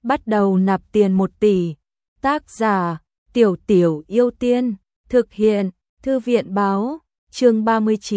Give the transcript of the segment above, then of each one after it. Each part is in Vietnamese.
bắt đầu nạp tiền 1 tỷ. Tác giả: Tiểu Tiểu Yêu Tiên. Thực hiện: Thư viện báo. Chương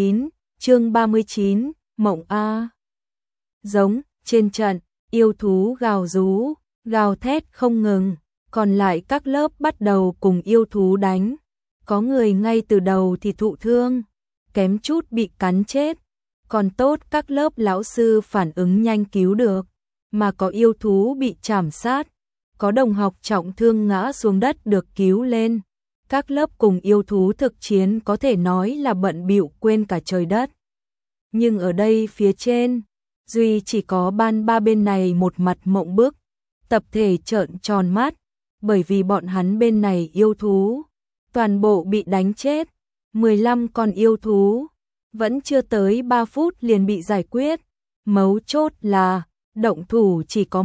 39, Mộng A. Giống. Trên trận, yêu thú gào rú, gào thét không ngừng, còn lại các lớp bắt đầu cùng yêu thú đánh. Có người ngay từ đầu thì thụ thương, kém chút bị cắn chết, còn tốt các lớp lão sư phản ứng nhanh cứu được, mà có yêu thú bị chảm sát, có đồng học trọng thương ngã xuống đất được cứu lên. Các lớp cùng yêu thú thực chiến có thể nói là bận bịu quên cả trời đất. Nhưng ở đây phía trên, duy chỉ có ban ba bên này một mặt mộng bức, tập thể trợn tròn mắt, bởi vì bọn hắn bên này yêu thú toàn bộ bị đánh chết, 15 con yêu thú, vẫn chưa tới 3 phút liền bị giải quyết. Mấu chốt là động thủ chỉ có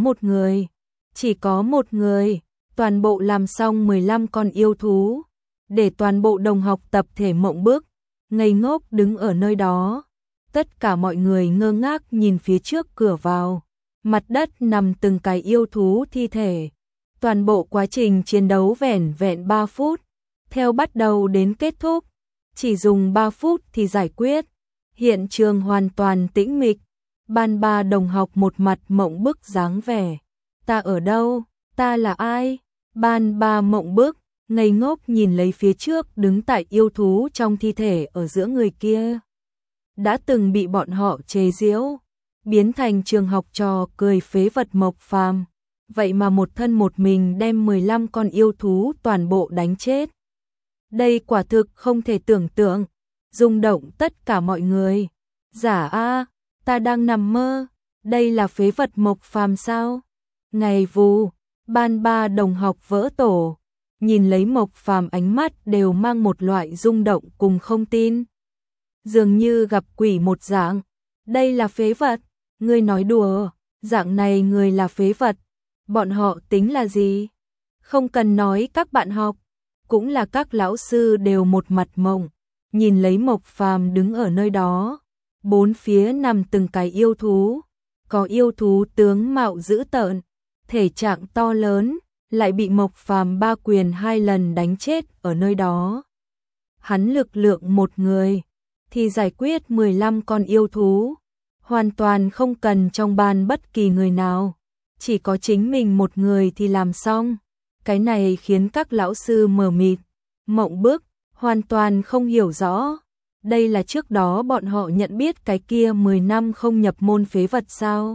một người, toàn bộ làm xong 15 con yêu thú, để toàn bộ đồng học tập thể mộng bức, ngây ngốc đứng ở nơi đó. Tất cả mọi người ngơ ngác nhìn phía trước cửa vào, mặt đất nằm từng cái yêu thú thi thể. Toàn bộ quá trình chiến đấu vẻn vẹn 3 phút, theo bắt đầu đến kết thúc, chỉ dùng 3 phút thì giải quyết. Hiện trường hoàn toàn tĩnh mịch, ban ba đồng học một mặt mộng bức dáng vẻ. Ta ở đâu? Ta là ai? Ban ba mộng bức, ngây ngốc nhìn lấy phía trước đứng tại yêu thú trong thi thể ở giữa người kia. Đã từng bị bọn họ chế giễu, biến thành trường học trò cười phế vật Mộc Phàm. Vậy mà một thân một mình đem 15 con yêu thú toàn bộ đánh chết. Đây quả thực không thể tưởng tượng, rung động tất cả mọi người. Giả a, ta đang nằm mơ, đây là phế vật Mộc Phàm sao? Ngày vù, ban ba đồng học vỡ tổ, nhìn lấy Mộc Phàm ánh mắt đều mang một loại rung động cùng không tin. Dường như gặp quỷ một dạng, đây là phế vật, ngươi nói đùa, dạng này người là phế vật, bọn họ tính là gì? Không cần nói các bạn học, cũng là các lão sư đều một mặt mộng, nhìn lấy Mộc Phàm đứng ở nơi đó, bốn phía nằm từng cái yêu thú, có yêu thú tướng mạo dữ tợn, thể trạng to lớn, lại bị Mộc Phàm 3 quyền 2 lần đánh chết ở nơi đó. Hắn lực lượng một người thì giải quyết 15 con yêu thú, hoàn toàn không cần trong ban bất kỳ người nào, chỉ có chính mình một người thì làm xong. Cái này khiến các lão sư mờ mịt, mộng bức, hoàn toàn không hiểu rõ. Đây là trước đó bọn họ nhận biết cái kia 10 năm không nhập môn phế vật sao?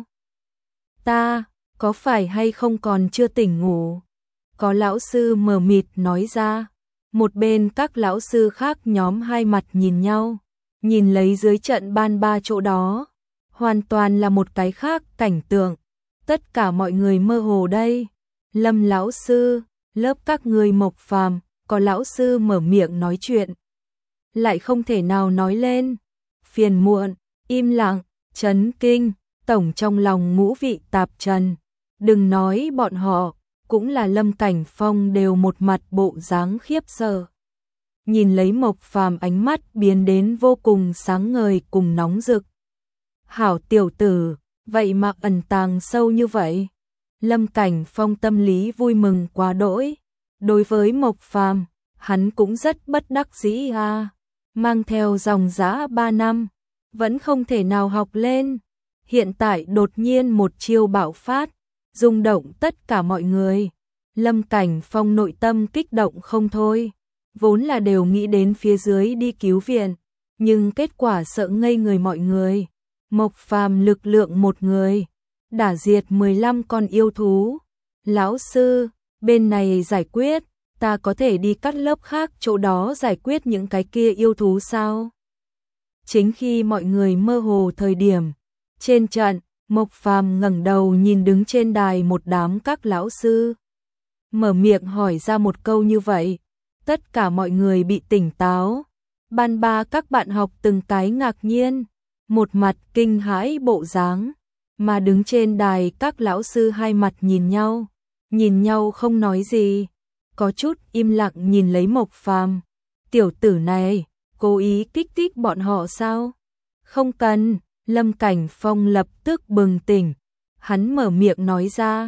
Ta, có phải hay không còn chưa tỉnh ngủ? Có lão sư mờ mịt nói ra. Một bên các lão sư khác nhóm hai mặt nhìn nhau, nhìn lấy dưới trận ban ba chỗ đó, hoàn toàn là một cái khác cảnh tượng. Tất cả mọi người mơ hồ đây. Lâm lão sư, lớp các người Mộc Phàm, có lão sư mở miệng nói chuyện, lại không thể nào nói lên. Phiền muộn, im lặng, chấn kinh, tổng trong lòng ngũ vị tạp trần. Đừng nói bọn họ, cũng là Lâm Cảnh Phong đều một mặt bộ dáng khiếp sợ. Nhìn lấy Mộc Phàm ánh mắt biến đến vô cùng sáng ngời cùng nóng rực. Hảo tiểu tử, vậy mà ẩn tàng sâu như vậy. Lâm Cảnh Phong tâm lý vui mừng quá đỗi. Đối với Mộc Phàm, hắn cũng rất bất đắc dĩ a, mang theo dòng dã 3 năm, vẫn không thể nào học lên. Hiện tại đột nhiên một chiêu bạo phát, rung động tất cả mọi người. Lâm Cảnh Phong nội tâm kích động không thôi, vốn là đều nghĩ đến phía dưới đi cứu viện, nhưng kết quả sợ ngây người mọi người. Mộc Phàm lực lượng một người, đả diệt 15 con yêu thú. Lão sư, bên này giải quyết, ta có thể đi các lớp khác chỗ đó giải quyết những cái kia yêu thú sao? Chính khi mọi người mơ hồ thời điểm, trên trận, Mộc Phàm ngẩng đầu nhìn đứng trên đài một đám các lão sư. Mở miệng hỏi ra một câu như vậy, tất cả mọi người bị tỉnh táo. Ban ba các bạn học từng cái ngạc nhiên, một mặt kinh hãi bộ dáng, mà đứng trên đài các lão sư hai mặt nhìn nhau không nói gì, có chút im lặng nhìn lấy Mộc Phàm. Tiểu tử này, cố ý kích thích bọn họ sao? Không cần, Lâm Cảnh Phong lập tức bừng tỉnh, hắn mở miệng nói ra,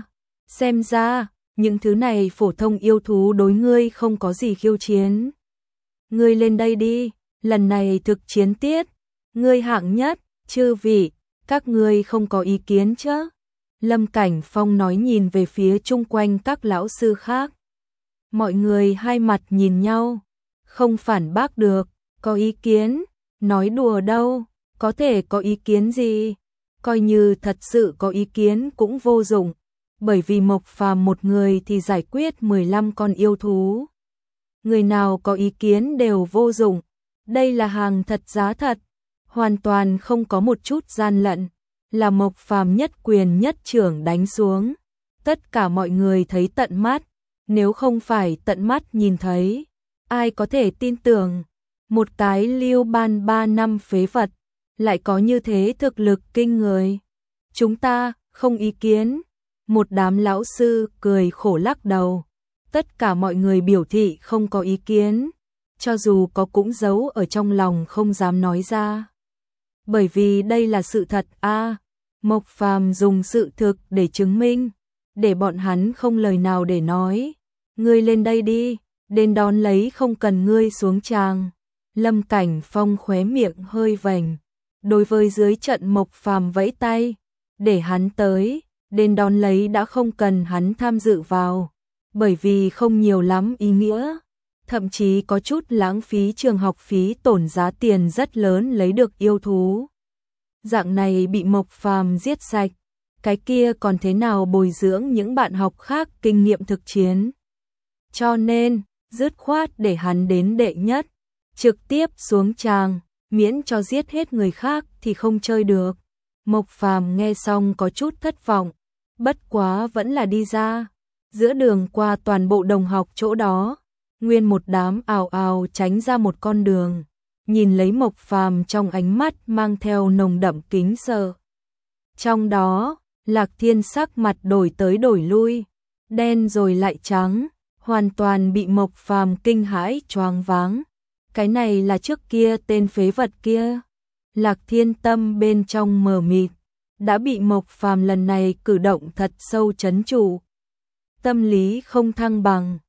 Xem ra, những thứ này phổ thông yêu thú đối ngươi không có gì khiêu chiến. Ngươi lên đây đi, lần này thực chiến tiết, ngươi hạng nhất, chư vị, các ngươi không có ý kiến chứ? Lâm Cảnh Phong nói nhìn về phía chung quanh các lão sư khác. Mọi người hai mặt nhìn nhau, không phản bác được, có ý kiến, nói đùa đâu, có thể có ý kiến gì, coi như thật sự có ý kiến cũng vô dụng, bởi vì Mộc Phàm một người thì giải quyết 15 con yêu thú. Người nào có ý kiến đều vô dụng, đây là hàng thật giá thật, hoàn toàn không có một chút gian lận, là Mộc Phàm nhất quyền nhất chưởng đánh xuống. Tất cả mọi người thấy tận mắt, nếu không phải tận mắt nhìn thấy, ai có thể tin tưởng, một cái Lưu Ban 3 năm phế vật, lại có như thế thực lực kinh người. Chúng ta, không ý kiến. Một đám lão sư cười khổ lắc đầu. Tất cả mọi người biểu thị không có ý kiến, cho dù có cũng giấu ở trong lòng không dám nói ra. Bởi vì đây là sự thật a. Mộc Phàm dùng sự thực để chứng minh, để bọn hắn không lời nào để nói. Ngươi lên đây đi, đến đón lấy không cần ngươi xuống tràng. Lâm Cảnh Phong khóe miệng hơi vành, đối với dưới trận Mộc Phàm vẫy tay, để hắn tới, đến đón lấy đã không cần hắn tham dự vào, bởi vì không nhiều lắm ý nghĩa, thậm chí có chút lãng phí trường học phí tổn giá tiền rất lớn lấy được yêu thú. Dạng này bị Mộc Phàm giết sạch, cái kia còn thế nào bồi dưỡng những bạn học khác kinh nghiệm thực chiến. Cho nên, dứt khoát để hắn đến đệ nhất, trực tiếp xuống tràng, miễn cho giết hết người khác thì không chơi được. Mộc Phàm nghe xong có chút thất vọng, bất quá vẫn là đi ra. Giữa đường qua toàn bộ đồng học chỗ đó, nguyên một đám ào ào tránh ra một con đường, nhìn lấy Mộc Phàm trong ánh mắt mang theo nồng đậm kính sợ. Trong đó, Lạc Thiên sắc mặt đổi tới đổi lui, đen rồi lại trắng, hoàn toàn bị Mộc Phàm kinh hãi choáng váng. Cái này là trước kia tên phế vật kia. Lạc Thiên tâm bên trong mờ mịt, đã bị Mộc Phàm lần này cử động thật sâu trấn trụ. Tâm lý không thăng bằng,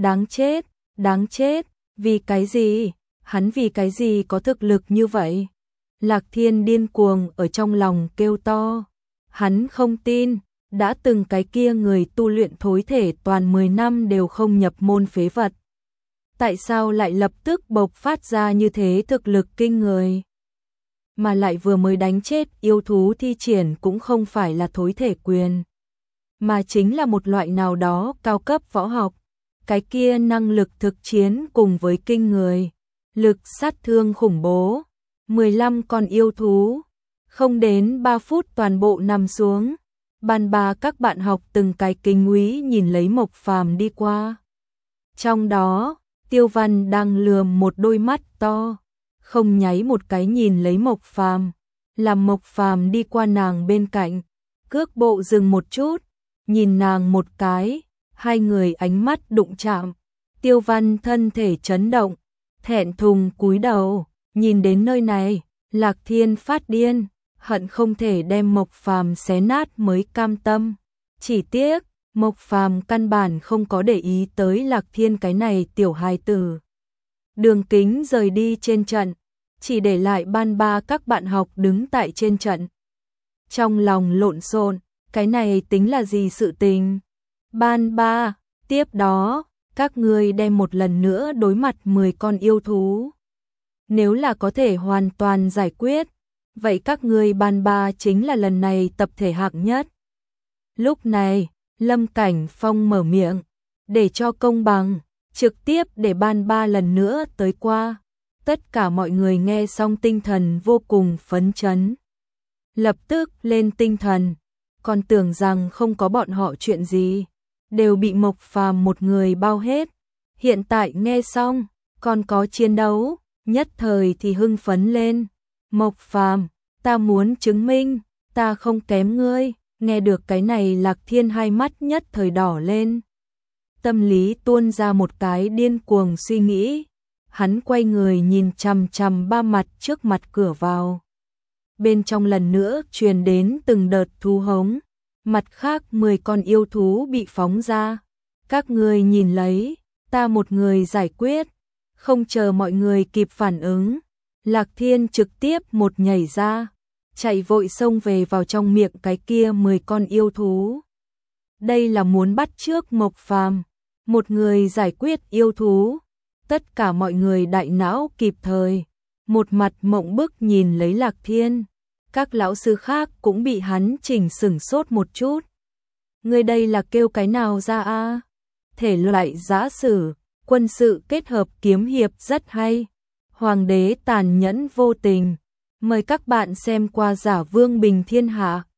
đáng chết, vì cái gì, hắn vì cái gì có thực lực như vậy? Lạc Thiên điên cuồng ở trong lòng kêu to, hắn không tin, đã từng cái kia người tu luyện thối thể toàn 10 năm đều không nhập môn phế vật. Tại sao lại lập tức bộc phát ra như thế thực lực kinh người? Mà lại vừa mới đánh chết yêu thú thi triển cũng không phải là thối thể quyền, mà chính là một loại nào đó cao cấp võ học. Cái kia năng lực thực chiến cùng với kinh người, lực sát thương khủng bố, 15 con yêu thú, không đến 3 phút toàn bộ nằm xuống. Ban ba các bạn học từng cái kinh úy nhìn lấy Mộc Phàm đi qua. Trong đó, Tiêu Văn đang lườm một đôi mắt to, không nháy một cái nhìn lấy Mộc Phàm, làm Mộc Phàm đi qua nàng bên cạnh, cước bộ dừng một chút, nhìn nàng một cái, hai người ánh mắt đụng chạm. Tiêu Văn thân thể chấn động, thẹn thùng cúi đầu, nhìn đến nơi này, Lạc Thiên phát điên, hận không thể đem Mộc Phàm xé nát mới cam tâm. Chỉ tiếc, Mộc Phàm căn bản không có để ý tới Lạc Thiên cái này tiểu hài tử. Đường Kính rời đi trên trận, chỉ để lại ban ba các bạn học đứng tại trên trận. Trong lòng lộn xộn, cái này tính là gì sự tình? Ban ba, tiếp đó, các ngươi đem một lần nữa đối mặt 10 con yêu thú. Nếu là có thể hoàn toàn giải quyết, vậy các ngươi ban ba chính là lần này tập thể hạng nhất. Lúc này, Lâm Cảnh Phong mở miệng, để cho công bằng, trực tiếp để ban ba lần nữa tới qua. Tất cả mọi người nghe xong tinh thần vô cùng phấn chấn. Lập tức lên tinh thần, còn tưởng rằng không có bọn họ chuyện gì, đều bị Mộc Phàm một người bao hết. Hiện tại nghe xong, còn có chiến đấu, nhất thời thì hưng phấn lên. Mộc Phàm, ta muốn chứng minh, ta không kém ngươi. Nghe được cái này Lạc Thiên hai mắt nhất thời đỏ lên. Tâm lý tuôn ra một cái điên cuồng suy nghĩ. Hắn quay người nhìn chằm chằm ba mặt trước mặt cửa vào. Bên trong lần nữa truyền đến từng đợt thú hống. Mặt khác 10 con yêu thú bị phóng ra. Các người nhìn lấy, ta một người giải quyết. Không chờ mọi người kịp phản ứng, Lạc Thiên trực tiếp một nhảy ra, chạy vội xông về vào trong miệng cái kia 10 con yêu thú. Đây là muốn bắt chước Mộc Phàm, một người giải quyết yêu thú. Tất cả mọi người đại não kịp thời, một mặt mộng bức nhìn lấy Lạc Thiên. Các lão sư khác cũng bị hắn chỉnh sửng sốt một chút. Người đây là kêu cái nào ra a? Thể loại giã sử, quân sự kết hợp kiếm hiệp rất hay. Hoàng đế tàn nhẫn vô tình. Mời các bạn xem qua Giả Vương Bình Thiên Hạ.